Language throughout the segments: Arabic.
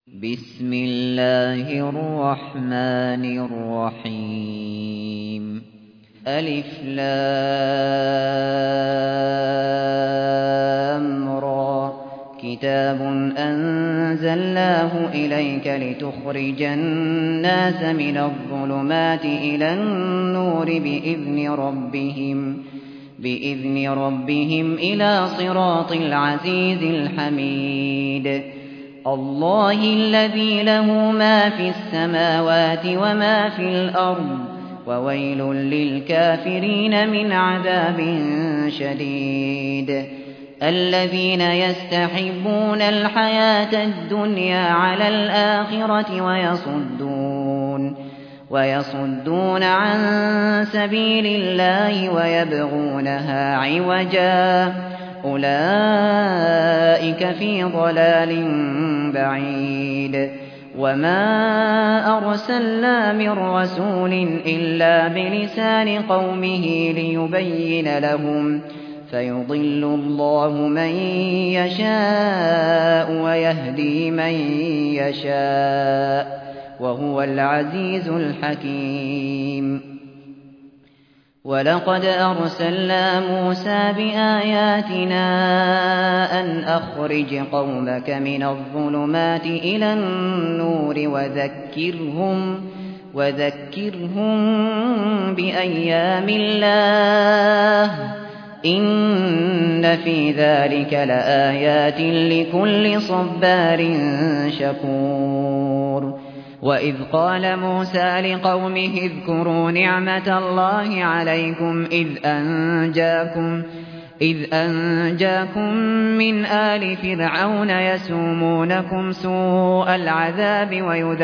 بسم الله الرحمن الرحيم. ألف لام را. كتاب أنزلناه إليك لتخرج الناس من الظلمات إلى النور بإذن ربهم إلى صراط العزيز الحميد. الله الذي له ما في السماوات وما في الأرض وويل للكافرين من عذاب شديد. الذين يستحبون الحياة الدنيا على الآخرة ويصدون عن سبيل الله ويبغونها عوجا أولئك في ضلال بعيد. وما أرسلنا من رسول إلا بلسان قومه ليبين لهم فيضل الله من يشاء ويهدي من يشاء وهو العزيز الحكيم. ولقد أرسلنا موسى بآياتنا أن أخرج قومك من الظلمات إلى النور وذكرهم بأيام الله إن في ذلك لآيات لكل صبار شكور. وإذ قال موسى لقومه اذكروا نعمة الله عليكم إذ أنجاكم من آل فرعون يسومونكم سوء العذاب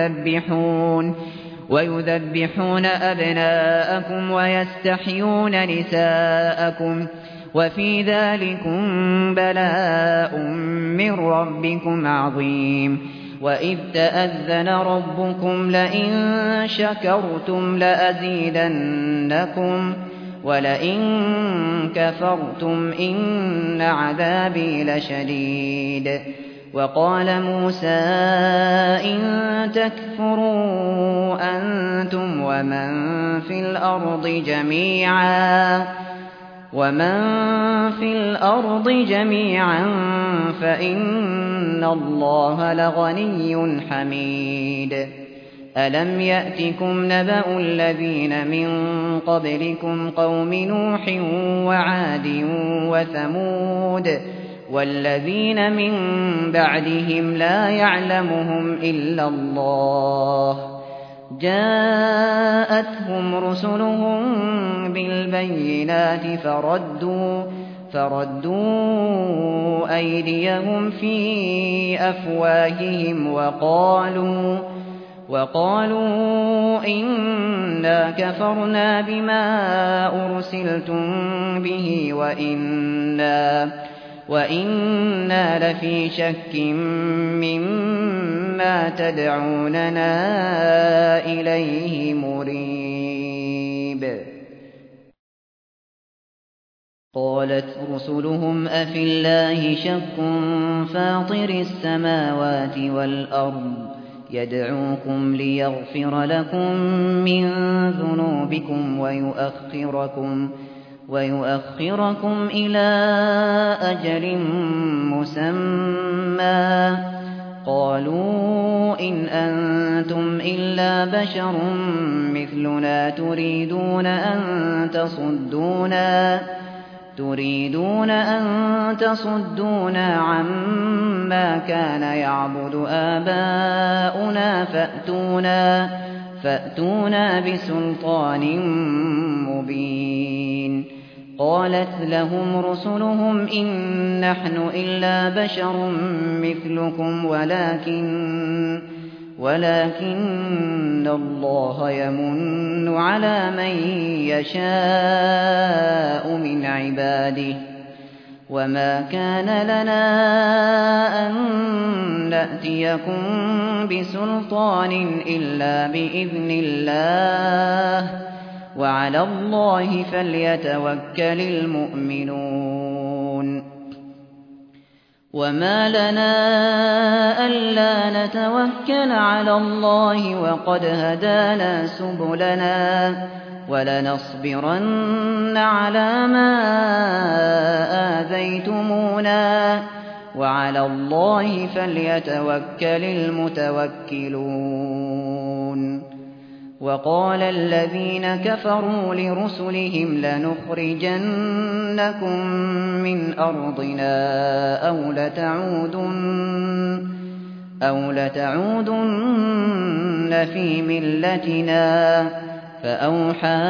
ويذبحون أبناءكم ويستحيون نساءكم وفي ذلكم بلاء من ربكم عظيم. وإذ تأذن ربكم لئن شكرتم لأزيدنكم ولئن كفرتم إن عذابي لشديد. وقال موسى إن تكفروا أنتم ومن في الأرض جميعا فإن الله لغني حميد. ألم يأتكم نبأ الذين من قبلكم قوم نوح وعاد وثمود والذين من بعدهم لا يعلمهم إلا الله جاءتهم رسلهم بالبينات فردوا أيديهم في أفواههم وقالوا إنا كفرنا بما أرسلتم به وإنا لفي شك مما تدعوننا إليه مريب. قالت رسلهم أفي الله شك فاطر السماوات والأرض يدعوكم ليغفر لكم من ذنوبكم ويؤخركم إلى أجل مسمى قالوا إن أنتم إلا بشر مثلنا تريدون أن تصدونا عما كان يعبد آباؤنا فأتونا بسلطان مبين. قالت لهم رسلهم إن نحن إلا بشر مثلكم ولكن الله يمن على من يشاء من عباده وما كان لنا أن نأتيكم بسلطان إلا بإذن الله وعلى الله فليتوكل المؤمنون. وما لنا ألا نتوكل على الله وقد هدانا سبلنا ولنصبرن على ما آذيتمونا وعلى الله فليتوكل المتوكلون. وقال الذين كفروا لرسلهم لنخرجنكم من أرضنا أو لتعودن في ملتنا فأوحى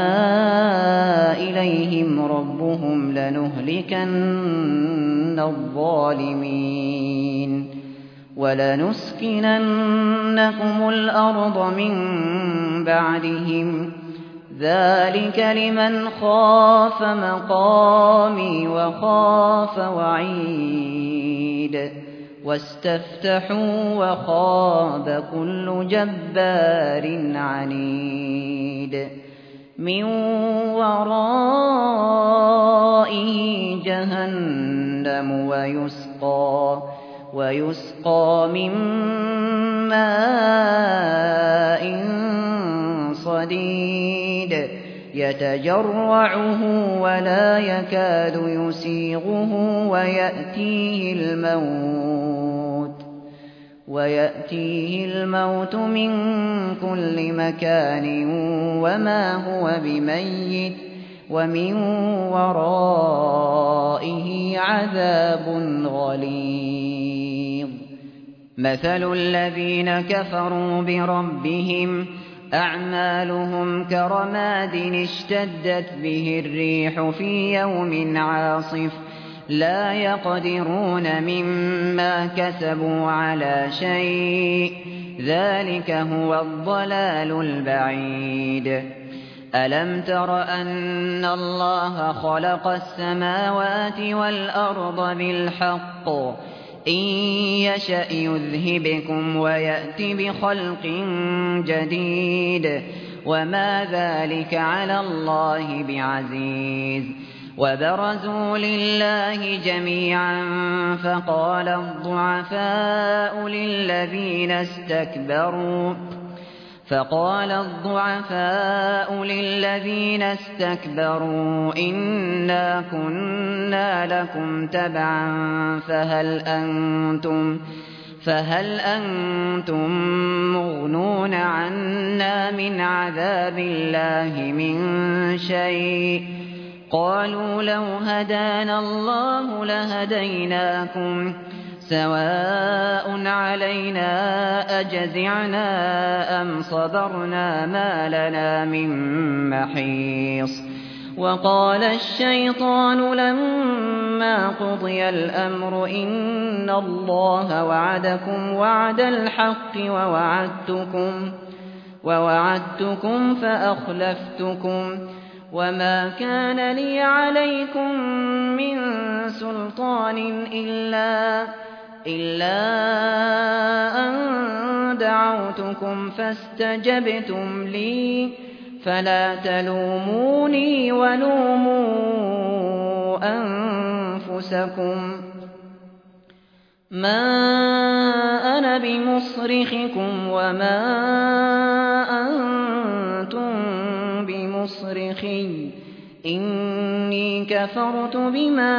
إليهم ربهم لنهلكن الظالمين ولنسكننكم الأرض من بعدهم ذلك لمن خاف مقامي وخاف وعيد واستفتحوا وخاب كل جبار عنيد من ورائه جهنم ويسقى من ماء صديد يتجرعه ولا يكاد يسيغه ويأتيه الموت من كل مكان وما هو بميت ومن ورائه عذاب غليظ. مثل الذين كفروا بربهم أعمالهم كرماد اشتدت به الريح في يوم عاصف لا يقدرون مما كسبوا على شيء ذلك هو الضلال البعيد. ألم تر أن الله خلق السماوات والأرض بالحق إن يشأ يذهبكم ويأت بخلق جديد وما ذلك على الله بعزيز. وبرزوا لله جميعا فقال الضعفاء للذين استكبروا إنا كنا لكم تبعا فهل أنتم مغنون عنا من عذاب الله من شيء قالوا لو هدانا الله لهديناكم سواء علينا أجزعنا أم صبرنا ما لنا من محيص. وقال الشيطان لما قضي الأمر إن الله وعدكم وعد الحق ووعدتكم فأخلفتكم وما كان لي عليكم من سلطان إلا أن دعوتكم فاستجبتم لي فلا تلوموني ولوموا أنفسكم ما أنا بمصرخكم وما أنتم بمصرخي إني كفرت بما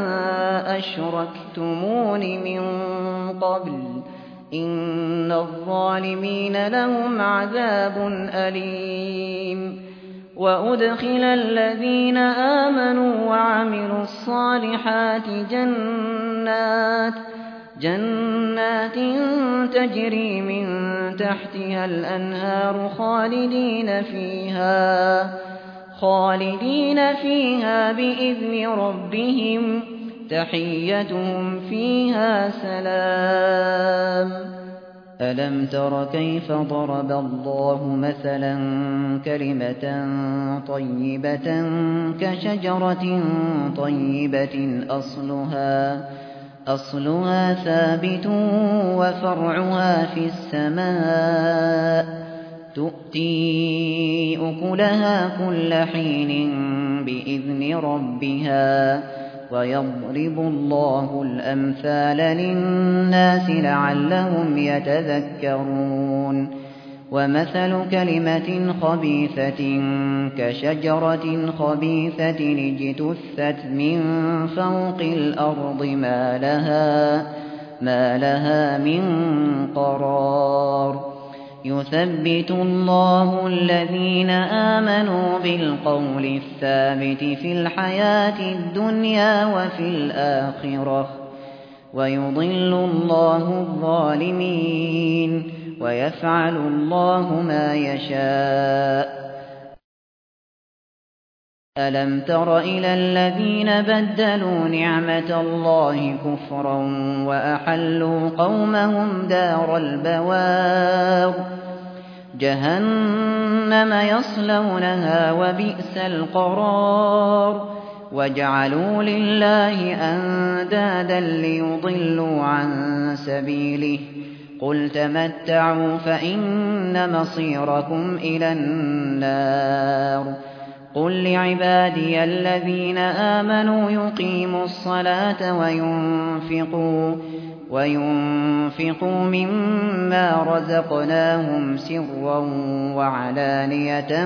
أشركتمون من قبل إن الظالمين لهم عذاب أليم. وأدخل الذين آمنوا وعملوا الصالحات جنات تجري من تحتها الأنهار خالدين فيها بإذن ربهم تحيتهم فيها سلام. ألم تر كيف ضرب الله مثلا كلمة طيبة كشجرة طيبة أصلها ثابت وفرعها في السماء تؤتي أكلها كل حين بإذن ربها ويضرب الله الأمثال للناس لعلهم يتذكرون ومثل كلمة خبيثة كشجرة خبيثة اجتثت من فوق الأرض ما لها من قرار يثبت الله الذين آمنوا بالقول الثابت في الحياة الدنيا وفي الآخرة ويضل الله الظالمين ويفعل الله ما يشاء ألم تر إلى الذين بدلوا نعمة الله كفرا وأحلوا قومهم دار البوار جهنم يصلونها وبئس القرار وجعلوا لله أندادا ليضلوا عن سبيله قل تمتعوا فإن مصيركم إلى النار قل لعبادي الذين آمنوا يقيموا الصلاة وينفقوا مما رزقناهم سرا وعلانية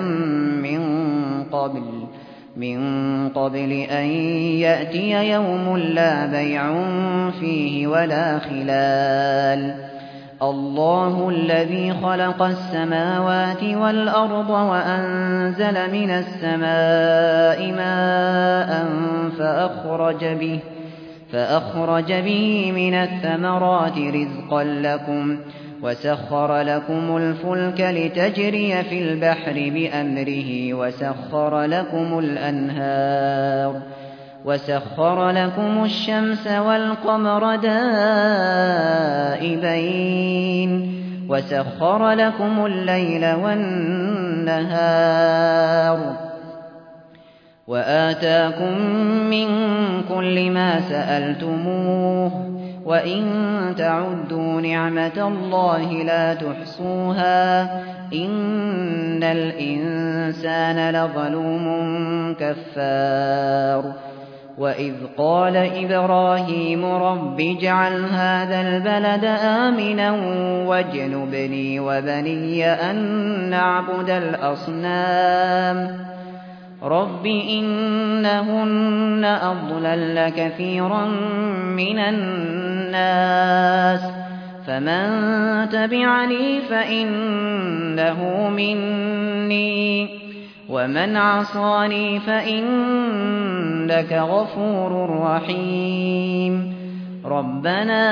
من قبل أن يأتي يوم لا بيع فيه ولا خلال الله الذي خلق السماوات والأرض وأنزل من السماء ماء فأخرج به من الثمرات رزقا لكم وسخر لكم الفلك لتجري في البحر بأمره وسخر لكم الأنهار وسخر لكم الشمس والقمر دائبين وسخر لكم الليل والنهار وآتاكم من كل ما سألتموه وإن تعدوا نعمة الله لا تحصوها إن الإنسان لظلوم كفار وإذ قال إبراهيم رب اجعل هذا البلد آمنا واجنبني وبني أن نعبد الأصنام رب إنهن أضللن كثيرا من الناس فمن تبعني فإنه مني ومن عصاني فإنك غفور رحيم ربنا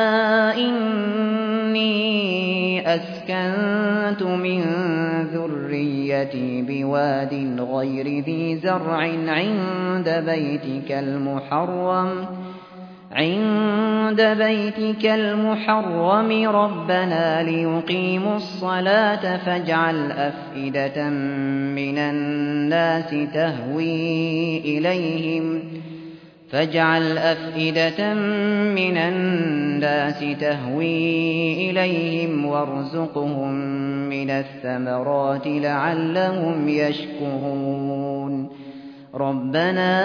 إني أسكنت من ذريتي بواد غير ذي زرع عند بيتك المحرم ربنا ليقيموا الصلاة فاجعل أفئدة من الناس تهوي إليهم وارزقهم من الثمرات لعلهم يشكرون ربنا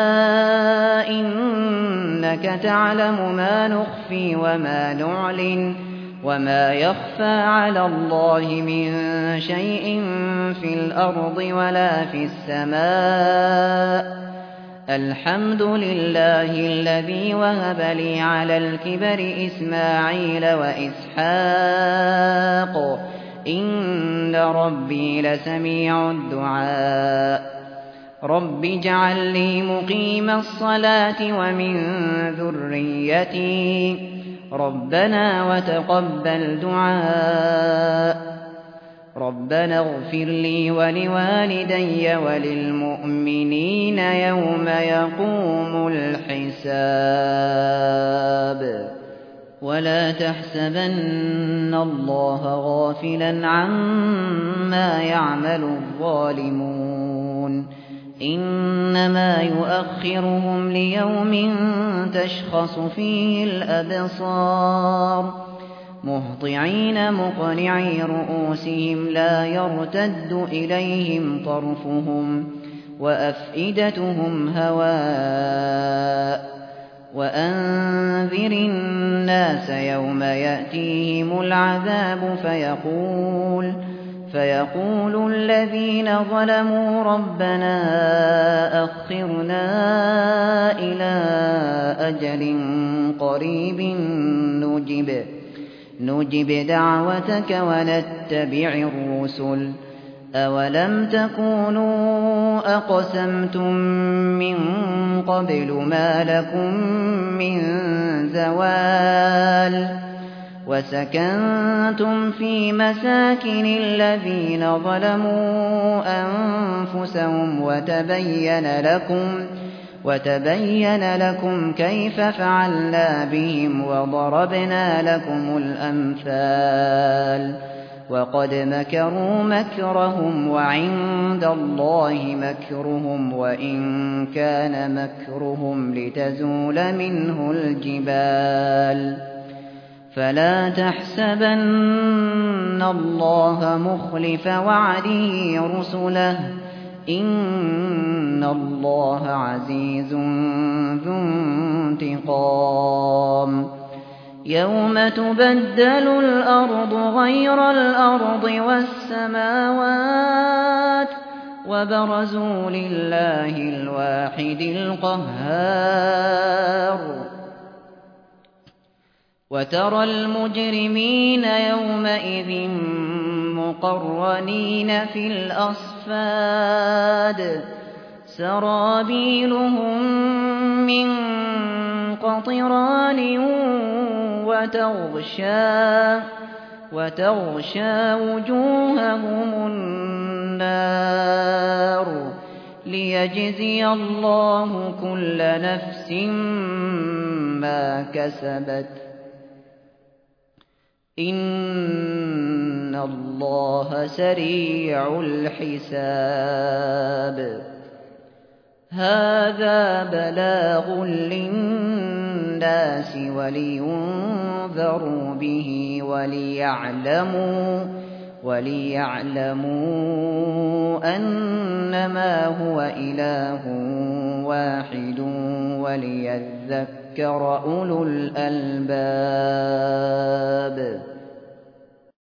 إنك تعلم ما نخفي وما نعلن وما يخفى على الله من شيء في الأرض ولا في السماء الحمد لله الذي وهب لي على الكبر إسماعيل وإسحاق إن ربي لسميع الدعاء رب اجعل لي مقيم الصلاة ومن ذريتي ربنا وتقبل دعاء ربنا اغفر لي ولوالدي وللمؤمنين يوم يقوم الحساب ولا تحسبن الله غافلا عما يعمل الظالمون إنما يؤخرهم ليوم تشخص فيه الأبصار مهطعين مقنعي رؤوسهم لا يرتد إليهم طرفهم وأفئدتهم هواء وأنذر الناس يوم يأتيهم العذاب فيقول الذين ظلموا ربنا أخرنا إلى أجل قريب نجب دعوتك ونتبع الرسل أولم تكونوا أقسمتم من قبل ما لكم من زوال وسكنتم في مساكن الذين ظلموا أنفسهم وتبين لكم كيف فعلنا بهم وضربنا لكم الأمثال وقد مكروا مكرهم وعند الله مكرهم وإن كان مكرهم لتزول منه الجبال فلا تحسبن الله مخلف وعده رسله إن الله عزيز ذو انتقام يوم تبدل الأرض غير الأرض والسماوات وبرزوا لله الواحد القهار وترى المجرمين يومئذ مقرنين في الأصفاد سرابيلهم من قطران وتغشى وجوههم النار ليجزي الله كل نفس ما كسبت إن الله سريع الحساب هذا بلاغ للناس ولينذروا به وليعلموا أنما هو إله واحد وليذكر أولو الألباب